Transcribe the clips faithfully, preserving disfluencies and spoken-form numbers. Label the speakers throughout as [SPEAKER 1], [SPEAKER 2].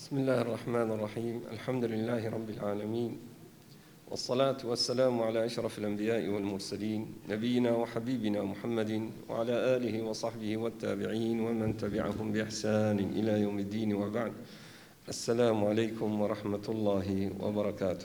[SPEAKER 1] بسم الله الرحمن الرحيم. الحمد لله رب العالمين، والصلاة والسلام على أشرف الأنبياء والمرسلين، نبينا وحبيبنا محمد وعلى آله وصحبه والتابعين ومن تبعهم بإحسان إلى يوم الدين، وبعد. السلام عليكم ورحمة الله وبركاته.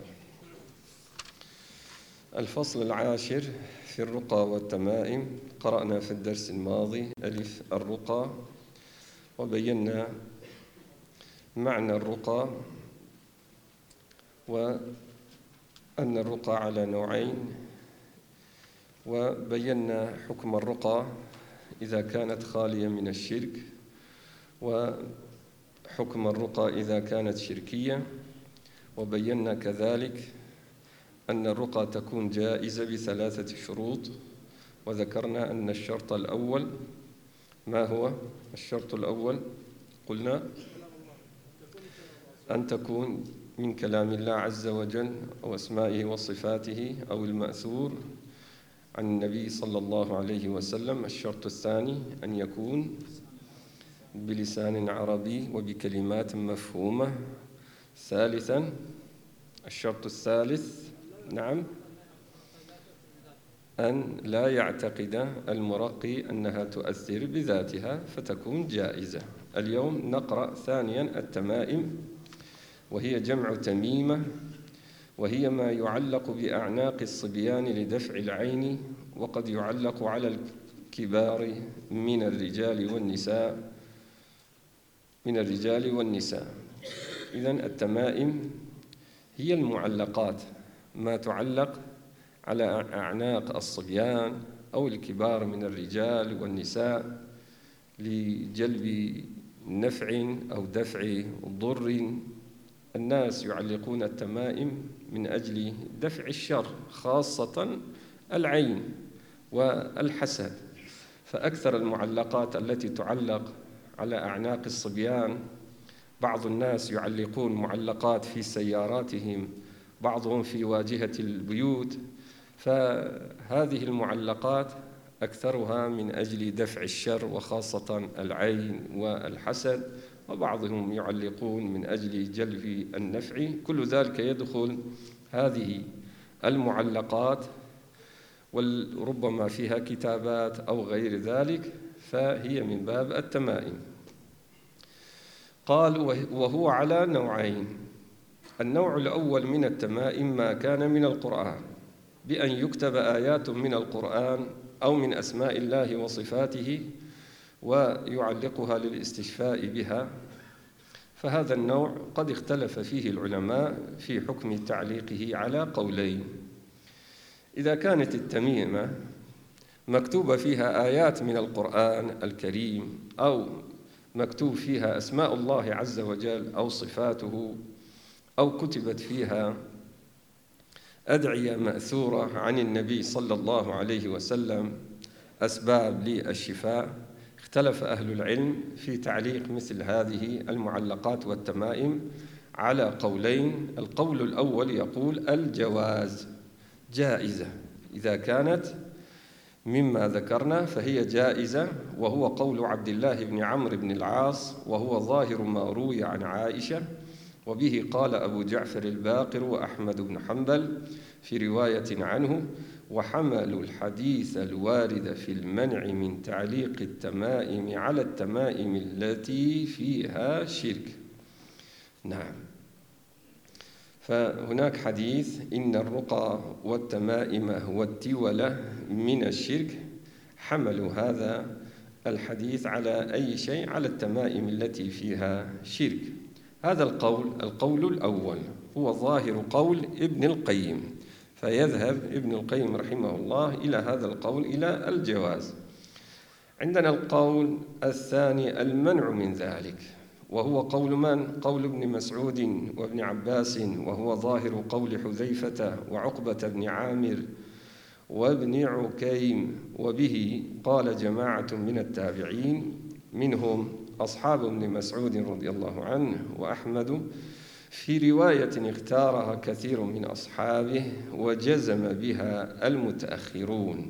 [SPEAKER 1] الفصل العاشر في الرقى والتمائم. قرأنا في الدرس الماضي ألف الرقى، وبينا معنى الرقى، وأن الرقى على نوعين، وبينا حكم الرقى إذا كانت خالية من الشرك، وحكم الرقى إذا كانت شركية، وبينا كذلك أن الرقى تكون جائزة بثلاثة شروط، وذكرنا أن الشرط الأول ما هو؟ الشرط الأول قلنا أن تكون من كلام الله عز وجل أو أسمائه وصفاته أو المأثور عن النبي صلى الله عليه وسلم. الشرط الثاني أن يكون بلسان عربي وبكلمات مفهومة. ثالثا الشرط الثالث نعم أن لا يعتقد المرقي أنها تؤثر بذاتها فتكون جائزة. اليوم نقرأ ثانيا التمائم، وهي جمع تميمة، وهي ما يعلق بأعناق الصبيان لدفع العين، وقد يعلق على الكبار من الرجال والنساء من الرجال والنساء. إذن التمائم هي المعلقات، ما تعلق على أعناق الصبيان أو الكبار من الرجال والنساء لجلب نفع أو دفع ضر. الناس يعلقون التمائم من أجل دفع الشر، خاصة العين والحسد. فأكثر المعلقات التي تعلق على أعناق الصبيان، بعض الناس يعلقون معلقات في سياراتهم، بعضهم في واجهة البيوت. فهذه المعلقات أكثرها من أجل دفع الشر وخاصة العين والحسد، وبعضهم يعلقون من أجل جلب النفع. كل ذلك يدخل هذه المعلقات، وربما فيها كتابات أو غير ذلك، فهي من باب التمائم. قال وهو على نوعين. النوع الأول من التمائم ما كان من القرآن، بأن يكتب آيات من القرآن أو من أسماء الله وصفاته ويعلقها للاستشفاء بها. فهذا النوع قد اختلف فيه العلماء في حكم تعليقه على قولين. إذا كانت التميمة مكتوبة فيها آيات من القرآن الكريم، أو مكتوب فيها أسماء الله عز وجل أو صفاته، أو كتبت فيها أدعية مأثورة عن النبي صلى الله عليه وسلم، أسباب للشفاء، اختلف أهل العلم في تعليق مثل هذه المعلقات والتمائم على قولين. القول الأول يقول الجواز، جائزة، إذا كانت مما ذكرنا فهي جائزة، وهو قول عبد الله بن عمرو بن العاص، وهو ظاهر ما روي عن عائشة، وبه قال أبو جعفر الباقر وأحمد بن حنبل في رواية عنه، وحملوا الحديث الوارد في المنع من تعليق التمائم على التمائم التي فيها شرك. نعم، فهناك حديث إن الرقى والتمائم والتولة من الشرك، حملوا هذا الحديث على أي شيء؟ على التمائم التي فيها شرك. هذا القول القول الأول هو ظاهر قول ابن القيم، فيذهب ابن القيم رحمه الله إلى هذا القول، إلى الجواز. عندنا القول الثاني المنع من ذلك، وهو قول من؟ قول ابن مسعود وابن عباس، وهو ظاهر قول حذيفة وعقبة بن عامر وابن عكيم، وبه قال جماعة من التابعين، منهم أصحاب ابن مسعود رضي الله عنه وأحمد، في رواية اختارها كثير من أصحابه وجزم بها المتأخرون.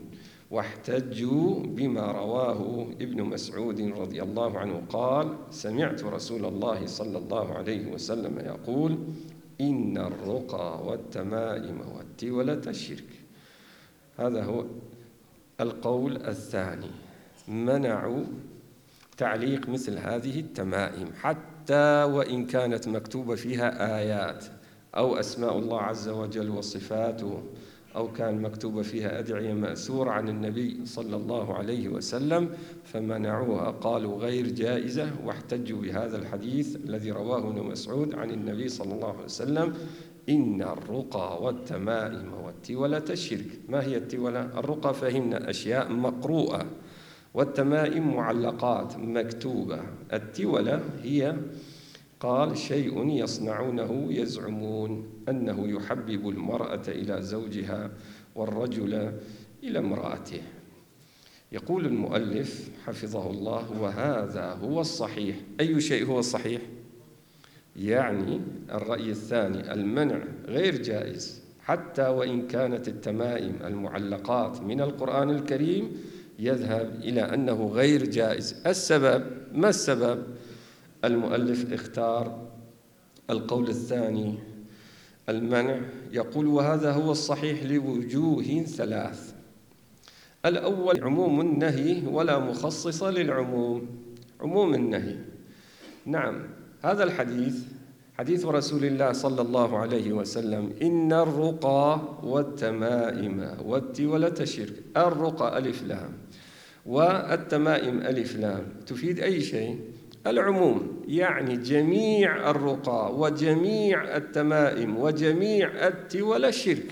[SPEAKER 1] واحتجوا بما رواه ابن مسعود رضي الله عنه قال: سمعت رسول الله صلى الله عليه وسلم يقول: إن الرقى والتمائم والتولة شرك. هذا هو القول الثاني، منعوا تعليق مثل هذه التمائم حتى وإن كانت مكتوبة فيها آيات أو أسماء الله عز وجل وصفاته، أو كان مكتوبة فيها أدعية مأثورة عن النبي صلى الله عليه وسلم، فمنعوها، قالوا غير جائزة، واحتجوا بهذا الحديث الذي رواه ابن مسعود عن النبي صلى الله عليه وسلم: إن الرقى والتمائم والتولة شرك. ما هي التولة؟ الرقى فهمنا أشياء مقروءة، والتمائم معلقات مكتوبة. التولة هي قال شيء يصنعونه يزعمون أنه يحبب المرأة إلى زوجها والرجل إلى امرأته. يقول المؤلف حفظه الله: وهذا هو الصحيح. أي شيء هو الصحيح؟ يعني الرأي الثاني، المنع غير جائز حتى وإن كانت التمائم المعلقات من القرآن الكريم، يذهب إلى أنه غير جائز. السبب، ما السبب؟ المؤلف اختار القول الثاني، المنع. يقول: وهذا هو الصحيح لوجوه ثلاث. الأول عموم النهي ولا مخصص للعموم. عموم النهي، نعم، هذا الحديث حديث رسول الله صلى الله عليه وسلم: إن الرقى والتمائم والتولة شرك. الرقى ألف لام والتمائم ألف لام تفيد أي شيء؟ العموم، يعني جميع الرقى وجميع التمائم وجميع التولة شرك.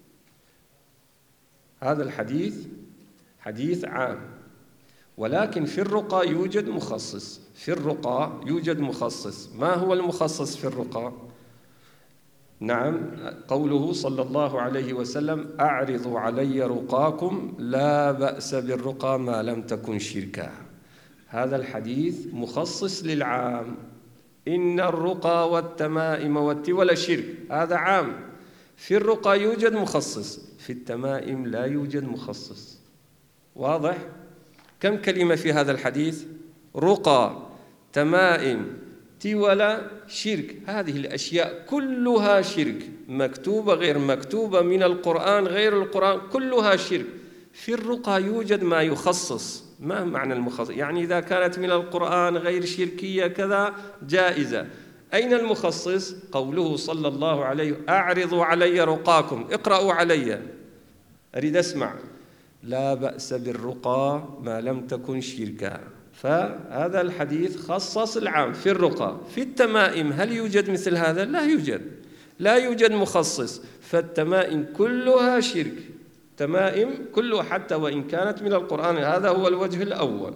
[SPEAKER 1] هذا الحديث حديث عام، ولكن في الرقى يوجد مخصص. في الرقى يوجد مخصص. ما هو المخصص في الرقى؟ نعم، قوله صلى الله عليه وسلم: أعرضوا علي رقاكم لا بأس بالرقى ما لم تكن شركا. هذا الحديث مخصص للعام. إن الرقى والتمائم والتولة شرك، هذا عام. في الرقى يوجد مخصص، في التمائم لا يوجد مخصص. واضح؟ كم كلمة في هذا الحديث؟ رقى، تمائم، تولة، شرك. هذه الأشياء كلها شرك، مكتوبة غير مكتوبة، من القرآن غير القرآن، كلها شرك. في الرقى يوجد ما يخصص. ما معنى المخصص؟ يعني إذا كانت من القرآن غير شركية كذا جائزة. أين المخصص؟ قوله صلى الله عليه: أعرضوا علي رقاكم، اقرأوا علي، أريد أسمع. لا بأس بالرقى ما لم تكن شركا. فهذا الحديث خصص العام في الرقى. في التمائم هل يوجد مثل هذا؟ لا يوجد، لا يوجد مخصص. فالتمائم كلها شرك، تمائم كلها حتى وإن كانت من القرآن. هذا هو الوجه الأول.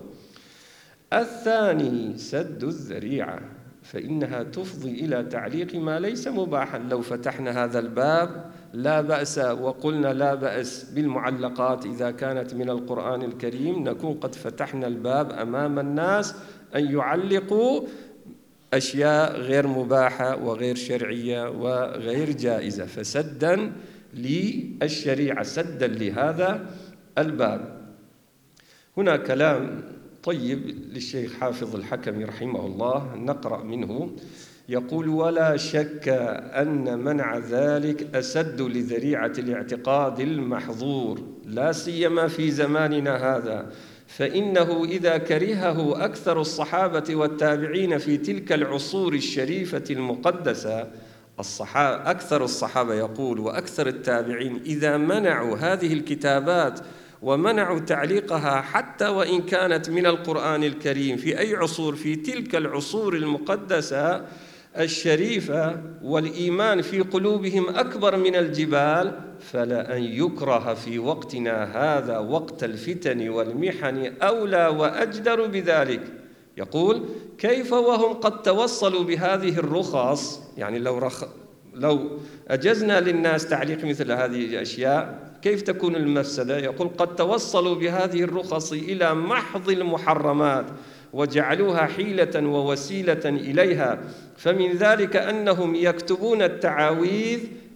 [SPEAKER 1] الثاني سد الذريعة، فإنها تفضي إلى تعليق ما ليس مباحا. لو فتحنا هذا الباب لا بأس وقلنا لا بأس بالمعلقات إذا كانت من القرآن الكريم، نكون قد فتحنا الباب أمام الناس أن يعلقوا أشياء غير مباحة وغير شرعية وغير جائزة. فسدا للشريعة، سدا لهذا الباب. هنا كلام طيب للشيخ حافظ الحكمي رحمه الله، نقرأ منه. يقول: ولا شك أن منع ذلك أسد لذريعة الاعتقاد المحظور، لا سيما في زماننا هذا، فإنه إذا كرهه أكثر الصحابة والتابعين في تلك العصور الشريفة المقدسة، الصحابة أكثر الصحابة يقول وأكثر التابعين إذا منعوا هذه الكتابات ومنعوا تعليقها حتى وإن كانت من القرآن الكريم في أي عصور، في تلك العصور المقدسة الشريفة والإيمان في قلوبهم أكبر من الجبال، فلا أن يكره في وقتنا هذا وقت الفتن والمحن أولى وأجدر بذلك. يقول: كيف وهم قد توصلوا بهذه الرخص، يعني لو, رخ... لو أجزنا للناس تعليق مثل هذه الأشياء كيف تكون المفسدة؟ يقول: قد توصلوا بهذه الرخص إلى محض المحرمات وجعلوها حيلة ووسيلة إليها، فمن ذلك أنهم يكتبون التعاويذ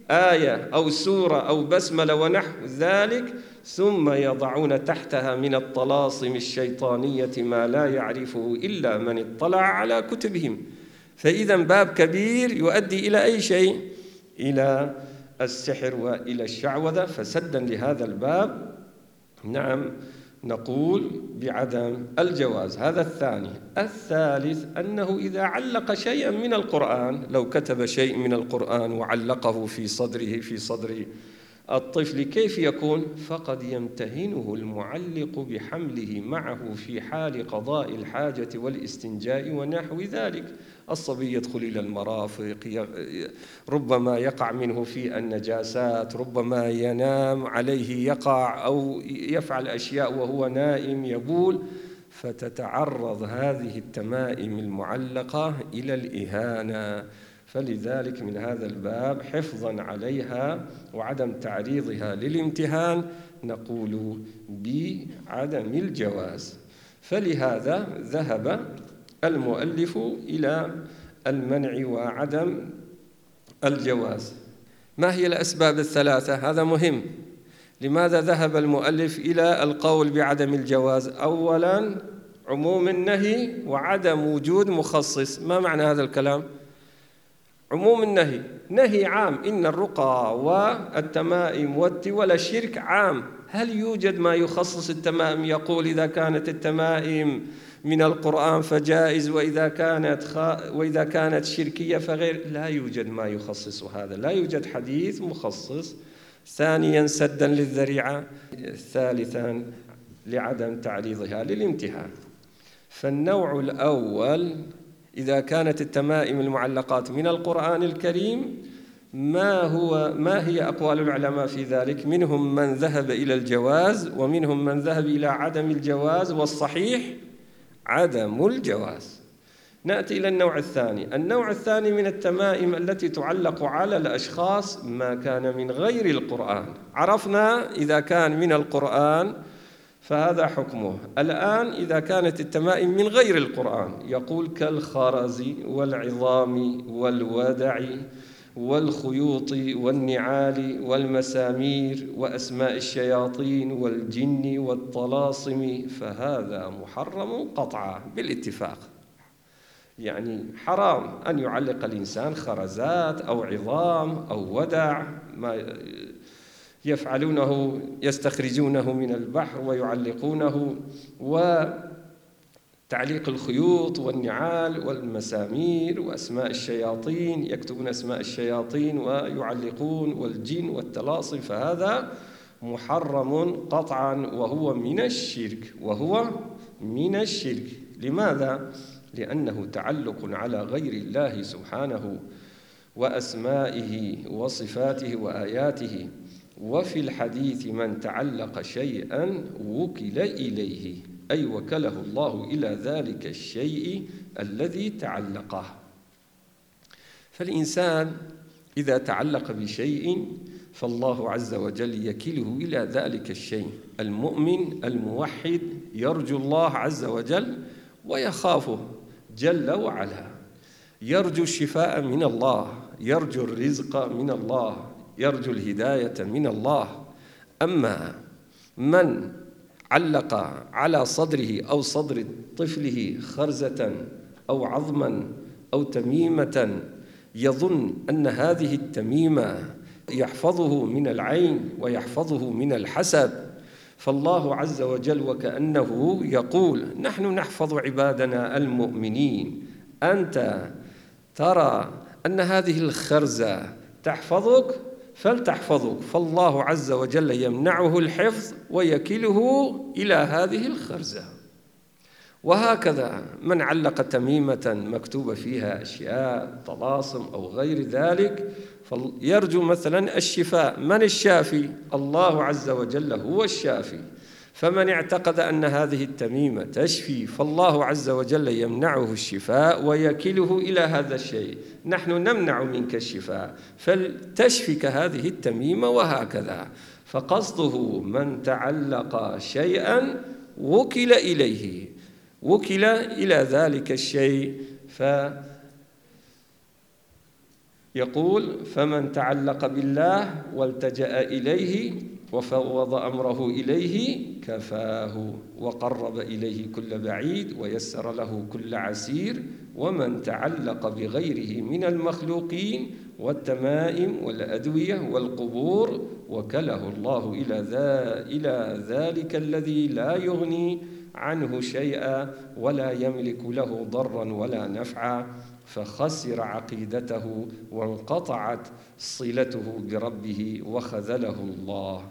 [SPEAKER 1] آية أو سورة أو بسملة ونحو ذلك، ثم يضعون تحتها من الطلاسم الشيطانية ما لا يعرفه إلا من اطلع على كتبهم. فإذا باب كبير يؤدي إلى أي شيء؟ إلى السحر وإلى الشعوذة. فسدا لهذا الباب نعم نقول بعدم الجواز. هذا الثاني. الثالث أنه إذا علق شيئا من القرآن، لو كتب شيء من القرآن وعلقه في صدره في صدر الطفل، كيف يكون؟ فقد يمتهنه المعلق بحمله معه في حال قضاء الحاجة والاستنجاء ونحو ذلك. الصبي يدخل إلى المرافق، ربما يقع منه في النجاسات، ربما ينام عليه يقع أو يفعل أشياء وهو نائم يبول، فتتعرض هذه التمائم المعلقة إلى الإهانة. فلذلك من هذا الباب حفظا عليها وعدم تعريضها للامتهان نقول بعدم الجواز. فلهذا ذهب المؤلف إلى المنع وعدم الجواز. ما هي الأسباب الثلاثة؟ هذا مهم. لماذا ذهب المؤلف إلى القول بعدم الجواز؟ أولا عموم النهي وعدم وجود مخصص. ما معنى هذا الكلام؟ عموم النهي نهي عام، إن الرقى والتمائم والتولى شرك عام. هل يوجد ما يخصص التمائم يقول إذا كانت التمائم من القرآن فجائز وإذا كانت خ... وإذا كانت شركية فغير؟ لا يوجد ما يخصص هذا، لا يوجد حديث مخصص. ثانيا سدا للذريعة. ثالثا لعدم تعريضها للامتهان. فالنوع الأول إذا كانت التمائم المعلقات من القرآن الكريم، ما هو ما هي أقوال العلماء في ذلك؟ منهم من ذهب إلى الجواز ومنهم من ذهب إلى عدم الجواز، والصحيح عدم الجواز. نأتي إلى النوع الثاني. النوع الثاني من التمائم التي تعلق على الأشخاص ما كان من غير القرآن. عرفنا إذا كان من القرآن فهذا حكمه. الآن إذا كانت التمائم من غير القرآن، يقول كالخرز والعظام والودع والخيوط والنعال والمسامير وأسماء الشياطين والجن والطلاسم، فهذا محرم قطعا بالاتفاق. يعني حرام أن يعلق الإنسان خرزات أو عظام أو ودع، ما يفعلونه يستخرجونه من البحر ويعلقونه، وتعليق الخيوط والنعال والمسامير وأسماء الشياطين، يكتبون أسماء الشياطين ويعلقون، والجن والطلاسم، فهذا محرم قطعا وهو من الشرك، وهو من الشرك. لماذا؟ لأنه تعلق على غير الله سبحانه وأسمائه وصفاته وآياته. وفي الحديث من تعلق شيئا وكل إليه، أي وكله الله إلى ذلك الشيء الذي تعلقه. فالإنسان إذا تعلق بشيء فالله عز وجل يكله إلى ذلك الشيء. المؤمن الموحد يرجو الله عز وجل ويخافه جل وعلا، يرجو الشفاء من الله، يرجو الرزق من الله، يرجو الهداية من الله. أما من علق على صدره أو صدر طفله خرزة أو عظما أو تميمة يظن أن هذه التميمة يحفظه من العين ويحفظه من الحسد، فالله عز وجل وكأنه يقول نحن نحفظ عبادنا المؤمنين، أنت ترى أن هذه الخرزة تحفظك فلتحفظك، فالله عز وجل يمنعه الحفظ ويكله إلى هذه الخرزة. وهكذا من علق تميمة مكتوب فيها أشياء طلاسم أو غير ذلك يرجو مثلا الشفاء. من الشافي؟ الله عز وجل هو الشافي. فمن اعتقد أن هذه التميمة تشفي فالله عز وجل يمنعه الشفاء ويكله إلى هذا الشيء. نحن نمنع منك الشفاء فلتشفك هذه التميمة، وهكذا. فقصده من تعلق شيئا وكل إليه، وكل إلى ذلك الشيء. ف يقول: فمن تعلق بالله والتجأ إليه وفوض أمره إليه كفاه وقرب إليه كل بعيد ويسر له كل عسير، ومن تعلق بغيره من المخلوقين والتمائم والأدوية والقبور وكله الله إلى ذا إلى ذلك الذي لا يغني عنه شيئا ولا يملك له ضرا ولا نفعا، فخسر عقيدته وانقطعت صلته بربه وخذله الله.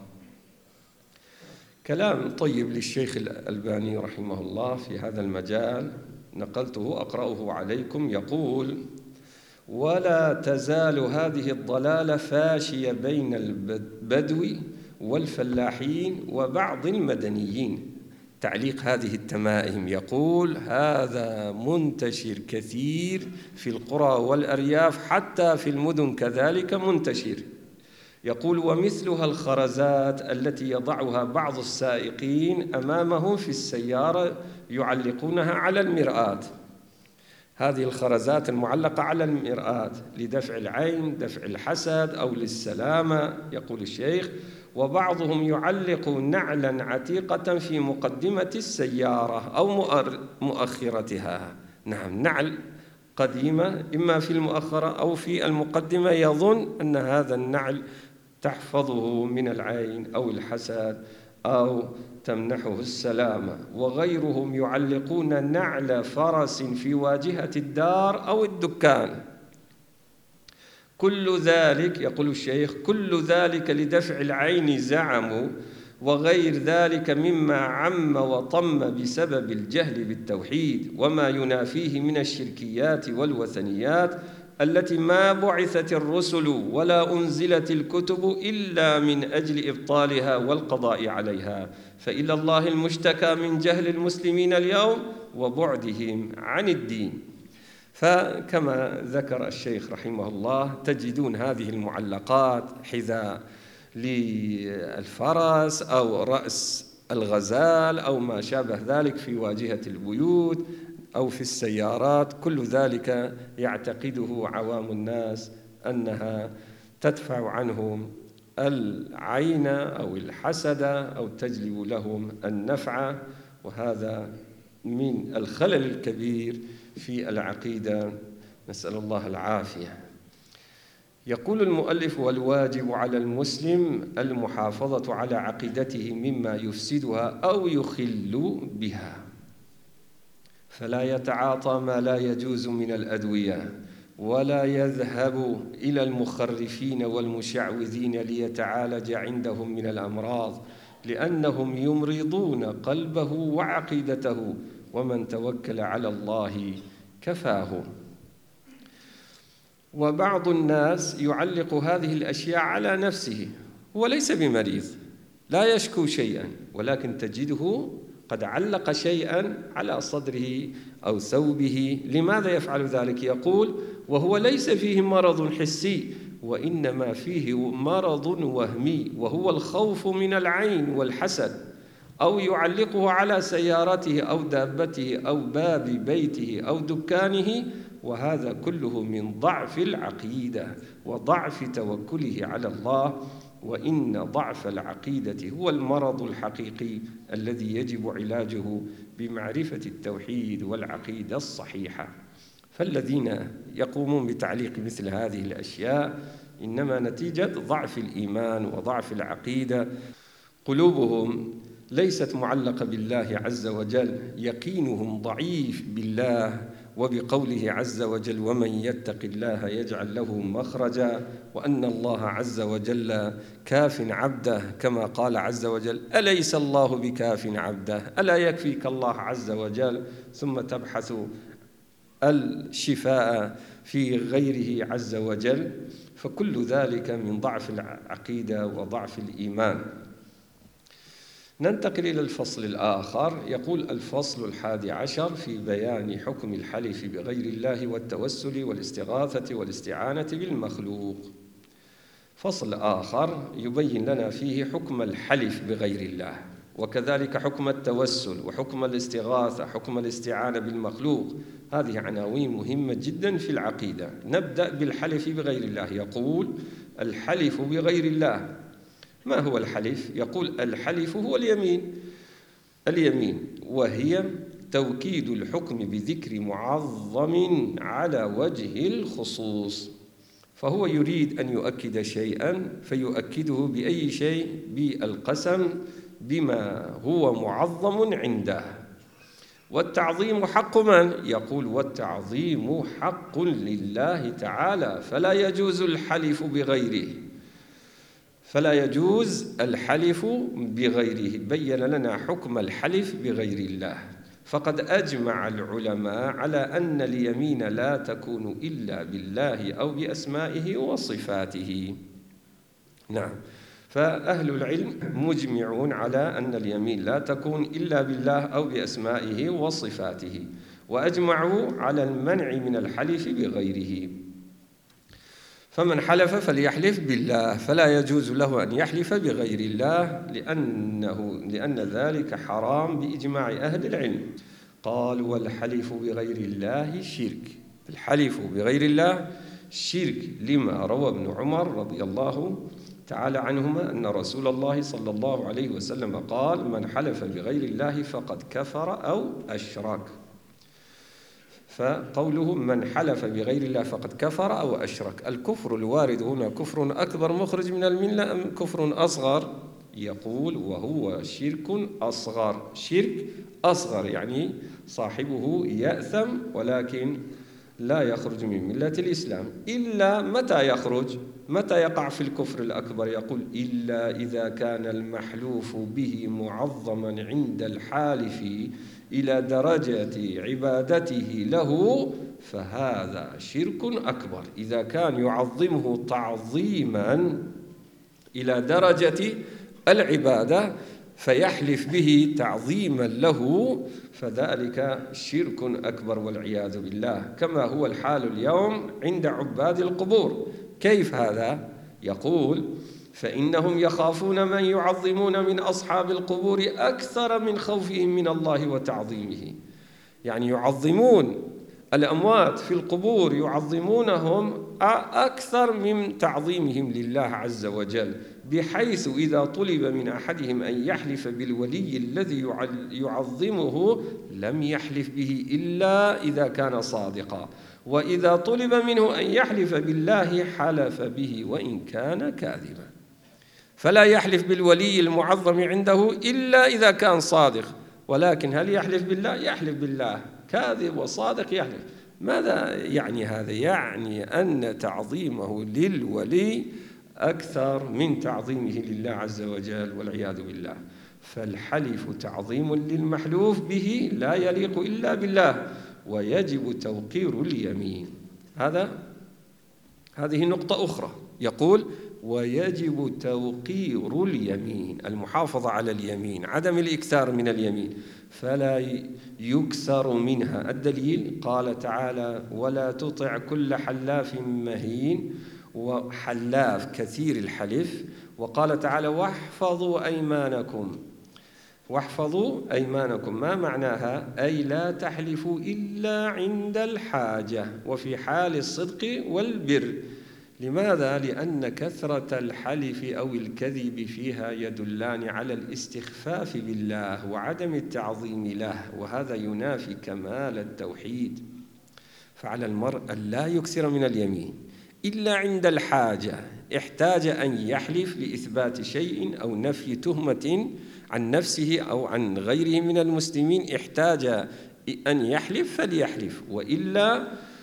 [SPEAKER 1] كلام طيب للشيخ الألباني رحمه الله في هذا المجال، نقلته أقرأه عليكم. يقول: ولا تزال هذه الضلالة فاشية بين البدو والفلاحين وبعض المدنيين. تعليق هذه التمائم، يقول: هذا منتشر كثير في القرى والأرياف، حتى في المدن كذلك منتشر. يقول: ومثلها الخرزات التي يضعها بعض السائقين أمامهم في السيارة يعلقونها على المرآة. هذه الخرزات المعلقة على المرآة لدفع العين، دفع الحسد، أو للسلامة. يقول الشيخ: وبعضهم يعلق نعلا عتيقة في مقدمة السيارة أو مؤخرتها. نعم، نعل قديمة إما في المؤخرة أو في المقدمة، يظن أن هذا النعل تحفظه من العين أو الحسد أو تمنحه السلامة. وغيرهم يعلقون نعل فرس في واجهة الدار أو الدكان. كل ذلك، يقول الشيخ، كل ذلك لدفع العين زعموا، وغير ذلك مما عم وطم بسبب الجهل بالتوحيد وما ينافيه من الشركيات والوثنيات التي ما بعثت الرسل ولا أنزلت الكتب إلا من أجل إبطالها والقضاء عليها. فإلى الله المشتكى من جهل المسلمين اليوم وبعدهم عن الدين. فكما ذكر الشيخ رحمه الله، تجدون هذه المعلقات حذاء للفرس أو رأس الغزال أو ما شابه ذلك في واجهة البيوت أو في السيارات. كل ذلك يعتقده عوام الناس أنها تدفع عنهم العين أو الحسد أو تجلب لهم النفع، وهذا من الخلل الكبير في العقيدة، نسأل الله العافية. يقول المؤلف: والواجب على المسلم المحافظة على عقيدته مما يفسدها أو يخل بها، فلا يتعاطى ما لا يجوز من الأدوية، ولا يذهب إلى المخرفين والمشعوذين ليتعالج عندهم من الأمراض، لأنهم يمرضون قلبه وعقيدته، ومن توكل على الله كفاه. وبعض الناس يعلق هذه الأشياء على نفسه، هو ليس بمريض، لا يشكو شيئا، ولكن تجده قد علق شيئا على صدره أو ثوبه. لماذا يفعل ذلك؟ يقول: وهو ليس فيه مرض حسي، وإنما فيه مرض وهمي، وهو الخوف من العين والحسد. أو يعلقه على سيارته أو دابته أو باب بيته أو دكانه، وهذا كله من ضعف العقيدة وضعف توكله على الله. وإن ضعف العقيدة هو المرض الحقيقي الذي يجب علاجه بمعرفة التوحيد والعقيدة الصحيحة. فالذين يقومون بتعليق مثل هذه الأشياء إنما نتيجة ضعف الإيمان وضعف العقيدة. قلوبهم ليست معلقة بالله عز وجل، يقينهم ضعيف بالله وبقوله عز وجل: ومن يتق الله يجعل له مخرجا، وأن الله عز وجل كاف عبده، كما قال عز وجل: أليس الله بكاف عبده، ألا يكفيك الله عز وجل، ثم تبحث الشفاء في غيره عز وجل. فكل ذلك من ضعف العقيدة وضعف الإيمان. ننتقل إلى الفصل الآخر. يقول: الفصل الحادي عشر في بيان حكم الحلف بغير الله والتوسل والاستغاثة والاستعانة بالمخلوق. فصل آخر يبين لنا فيه حكم الحلف بغير الله وكذلك حكم التوسل وحكم الاستغاثة، حكم الاستعانة بالمخلوق. هذه عناوين مهمة جدا في العقيدة. نبدأ بالحلف بغير الله. يقول الحلف بغير الله. ما هو الحلف؟ يقول الحلف هو اليمين اليمين وهي توكيد الحكم بذكر معظم على وجه الخصوص. فهو يريد أن يؤكد شيئا فيؤكده بأي شيء؟ بالقسم بما هو معظم عنده. والتعظيم حق من؟ يقول والتعظيم حق لله تعالى، فلا يجوز الحلف بغيره فلا يجوز الحلف بغيره. بين لنا حكم الحلف بغير الله. فقد أجمع العلماء على أن اليمين لا تكون إلا بالله أو بأسمائه وصفاته. نعم، فأهل العلم مجمعون على أن اليمين لا تكون إلا بالله أو بأسمائه وصفاته، وأجمعوا على المنع من الحلف بغيره. فمن حلف فليحلف بالله، فلا يجوز له أن يحلف بغير الله لأنه لأن ذلك حرام بإجماع أهل العلم. قال والحلف بغير الله شرك. الحلف بغير الله شرك، لما روى ابن عمر رضي الله تعالى عنهما أن رسول الله صلى الله عليه وسلم قال من حلف بغير الله فقد كفر أو أشرك. فقوله من حلف بغير الله فقد كفر أو أشرك، الكفر الوارد هنا كفر أكبر مخرج من الملة أم كفر أصغر؟ يقول وهو شرك أصغر. شرك أصغر يعني صاحبه يأثم ولكن لا يخرج من ملة الإسلام. إلا متى يخرج؟ متى يقع في الكفر الأكبر؟ يقول إلا إذا كان المحلوف به معظما عند الحالف إلى درجة عبادته له، فهذا شرك أكبر. إذا كان يعظمه تعظيما إلى درجة العبادة فيحلف به تعظيما له، فذلك شرك أكبر والعياذ بالله، كما هو الحال اليوم عند عباد القبور. كيف هذا؟ يقول فإنهم يخافون من يعظمون من أصحاب القبور أكثر من خوفهم من الله وتعظيمه. يعني يعظمون الأموات في القبور، يعظمونهم أكثر من تعظيمهم لله عز وجل، بحيث إذا طلب من أحدهم أن يحلف بالولي الذي يعظمه لم يحلف به إلا إذا كان صادقا، وإذا طلب منه أن يحلف بالله حلف به وإن كان كاذبا. فلا يحلف بالولي المعظم عنده إلا إذا كان صادق. ولكن هل يحلف بالله؟ يحلف بالله. كاذب وصادق يحلف. ماذا يعني هذا؟ يعني أن تعظيمه للولي أكثر من تعظيمه لله عز وجل والعياذ بالله. فالحلف تعظيم للمحلوف به لا يليق إلا بالله، ويجب توقير اليمين. هذا هذه نقطة أخرى. يقول ويجب توقير اليمين، المحافظة على اليمين، عدم الإكثار من اليمين، فلا يكثر منها. الدليل قال تعالى ولا تطع كل حلاف مهين، وحلاف كثير الحلف. وقال تعالى واحفظوا أيمانكم. واحفظوا أيمانكم ما معناها؟ أي لا تحلفوا إلا عند الحاجة وفي حال الصدق والبر. لماذا؟ لأن كثرة الحلف أو الكذب فيها يدلان على الاستخفاف بالله وعدم التعظيم له، وهذا ينافي كمال التوحيد. فعلى المرء أن لا يكثر من اليمين إلا عند الحاجة، احتاج أن يحلف لإثبات شيء أو نفي تهمة عن نفسه أو عن غيره من المسلمين، احتاج أن يحلف فليحلف، وإلا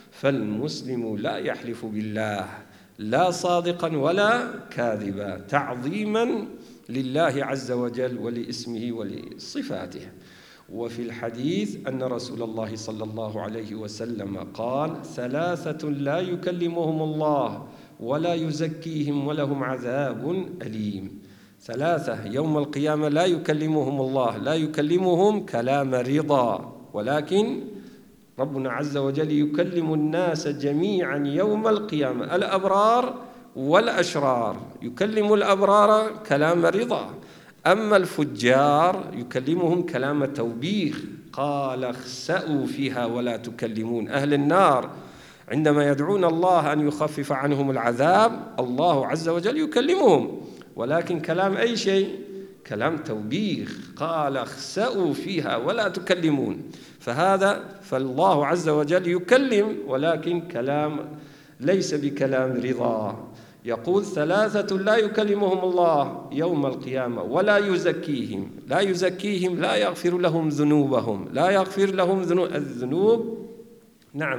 [SPEAKER 1] فالمسلم لا يحلف بالله لا صادقا ولا كاذبا، تعظيما لله عز وجل ولاسمه ولصفاته. وفي الحديث أن رسول الله صلى الله عليه وسلم قال ثلاثة لا يكلمهم الله ولا يزكيهم ولهم عذاب أليم. ثلاثة يوم القيامة لا يكلمهم الله، لا يكلمهم كلام رضا، ولكن ربنا عز وجل يكلم الناس جميعا يوم القيامة، الأبرار والأشرار. يكلم الأبرار كلام رضا، أما الفجار يكلمهم كلام توبيخ، قال اخسأوا فيها ولا تكلمون. أهل النار عندما يدعون الله أن يخفف عنهم العذاب الله عز وجل يكلمهم، ولكن كلام أي شيء؟ كلام توبيخ، قال اخسأوا فيها ولا تكلمون. فهذا فالله عز وجل يكلم، ولكن كلام ليس بكلام رضا. يقول ثلاثة لا يكلمهم الله يوم القيامة ولا يزكيهم. لا يزكيهم لا يغفر لهم ذنوبهم، لا يغفر لهم الذنوب، نعم،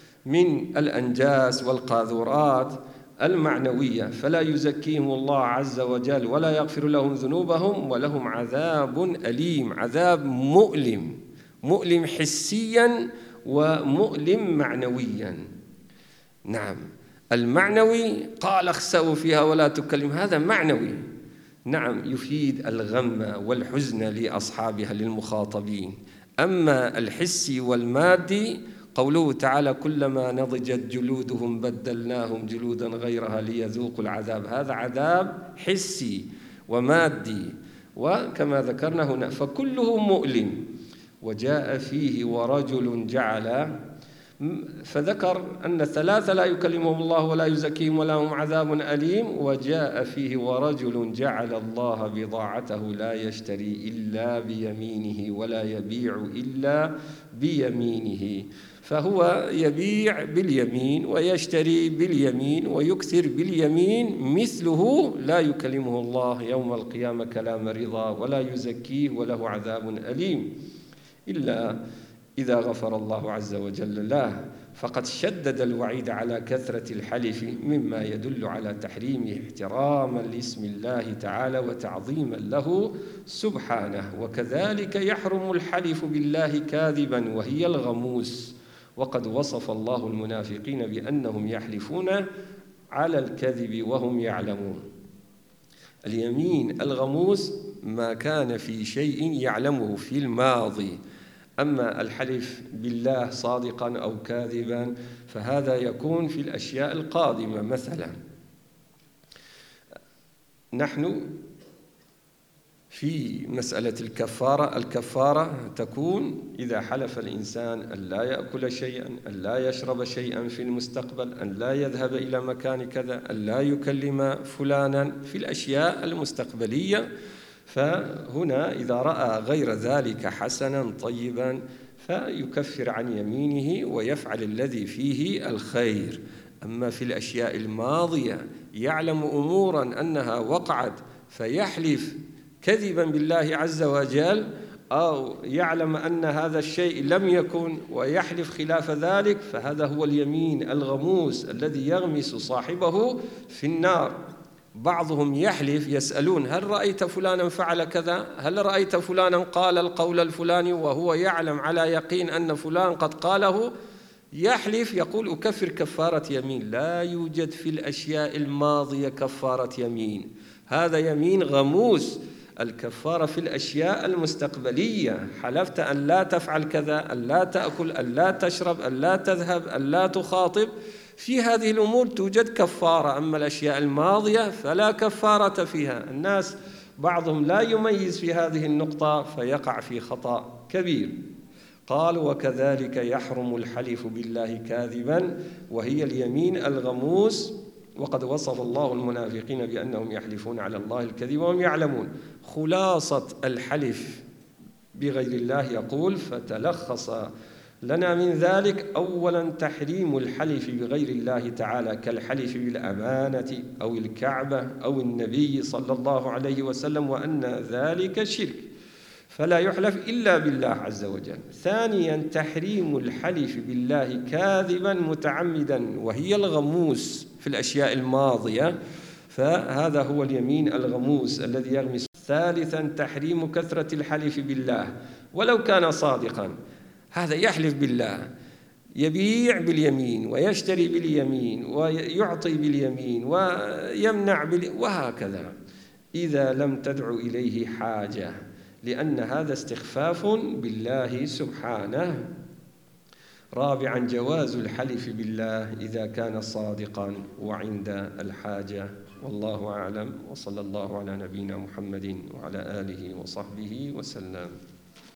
[SPEAKER 1] من الأنجاس والقاذورات المعنوية، فلا يزكيهم الله عز وجل ولا يغفر لهم ذنوبهم، ولهم عذاب أليم، عذاب مؤلم، مؤلم حسيا ومؤلم معنويا. نعم، المعنوي قال اخسأوا فيها ولا تكلم، هذا معنوي، نعم، يفيد الغم والحزن لأصحابها للمخاطبين. أما الحسي والمادي قوله تعالى كلما نضجت جلودهم بدلناهم جلودا غيرها ليذوقوا العذاب، هذا عذاب حسي ومادي، وكما ذكرنا هنا فكله مؤلم. وجاء فيه ورجل جعل، فذكر أن ثلاثة لا يكلمهم الله ولا يزكيهم ولهم عذاب أليم. وجاء فيه ورجل جعل الله بضاعته لا يشتري إلا بيمينه ولا يبيع إلا بيمينه، فهو يبيع باليمين ويشتري باليمين ويكثر باليمين، مثله لا يكلمه الله يوم القيامة كلام رضا ولا يزكيه وله عذاب أليم إلا إذا غفر الله عز وجل له. فقد شدد الوعيد على كثرة الحلف مما يدل على تحريمه احتراما لاسم الله تعالى وتعظيما له سبحانه. وكذلك يحرم الحلف بالله كاذبا وهي الغموس، وقد وصف الله المنافقين بأنهم يحلفون على الكذب وهم يعلمون. اليمين الغموس ما كان في شيء يعلمه في الماضي، أما الحلف بالله صادقا أو كاذبا فهذا يكون في الأشياء القادمة. مثلا نحن في مسألة الكفارة، الكفارة تكون إذا حلف الإنسان أن لا يأكل شيئا، أن لا يشرب شيئا في المستقبل، أن لا يذهب إلى مكان كذا، أن لا يكلم فلانا في الأشياء المستقبلية. فهنا إذا رأى غير ذلك حسنا طيبا فيكفر عن يمينه ويفعل الذي فيه الخير. أما في الأشياء الماضية يعلم أمورا أنها وقعت فيحلف كذبا بالله عز وجل، أو يعلم أن هذا الشيء لم يكن ويحلف خلاف ذلك، فهذا هو اليمين الغموس الذي يغمس صاحبه في النار. بعضهم يحلف يسألون هل رأيت فلانا فعل كذا، هل رأيت فلانا قال القول الفلاني، وهو يعلم على يقين أن فلان قد قاله، يحلف يقول أكفر كفارة يمين. لا يوجد في الأشياء الماضية كفارة يمين، هذا يمين غموس. الكفارة في الأشياء المستقبلية، حلفت أن لا تفعل كذا، أن لا تأكل، أن لا تشرب، أن لا تذهب، أن لا تخاطب، في هذه الأمور توجد كفارة. أما الأشياء الماضية فلا كفارة فيها. الناس بعضهم لا يميز في هذه النقطة فيقع في خطأ كبير. قال وكذلك يحرم الحلف بالله كاذبا وهي اليمين الغموس، وقد وصف الله المنافقين بأنهم يحلفون على الله الكذب وهم يعلمون. خلاصة الحلف بغير الله يقول فتلخص لنا من ذلك أولا تحريم الحلف بغير الله تعالى كالحلف بالأمانة أو الكعبة أو النبي صلى الله عليه وسلم، وأن ذلك شرك فلا يحلف إلا بالله عز وجل. ثانيا تحريم الحلف بالله كاذبا متعمدا وهي الغموس في الأشياء الماضية، فهذا هو اليمين الغموس الذي يغمس. ثالثا تحريم كثرة الحلف بالله ولو كان صادقا، هذا يحلف بالله، يبيع باليمين ويشتري باليمين ويعطي باليمين ويمنع باليمين وهكذا إذا لم تدع إليه حاجة، لأن هذا استخفاف بالله سبحانه. رابعا جواز الحلف بالله إذا كان صادقا وعند الحاجة. والله أعلم، وصلى الله على نبينا محمد وعلى آله وصحبه وسلم.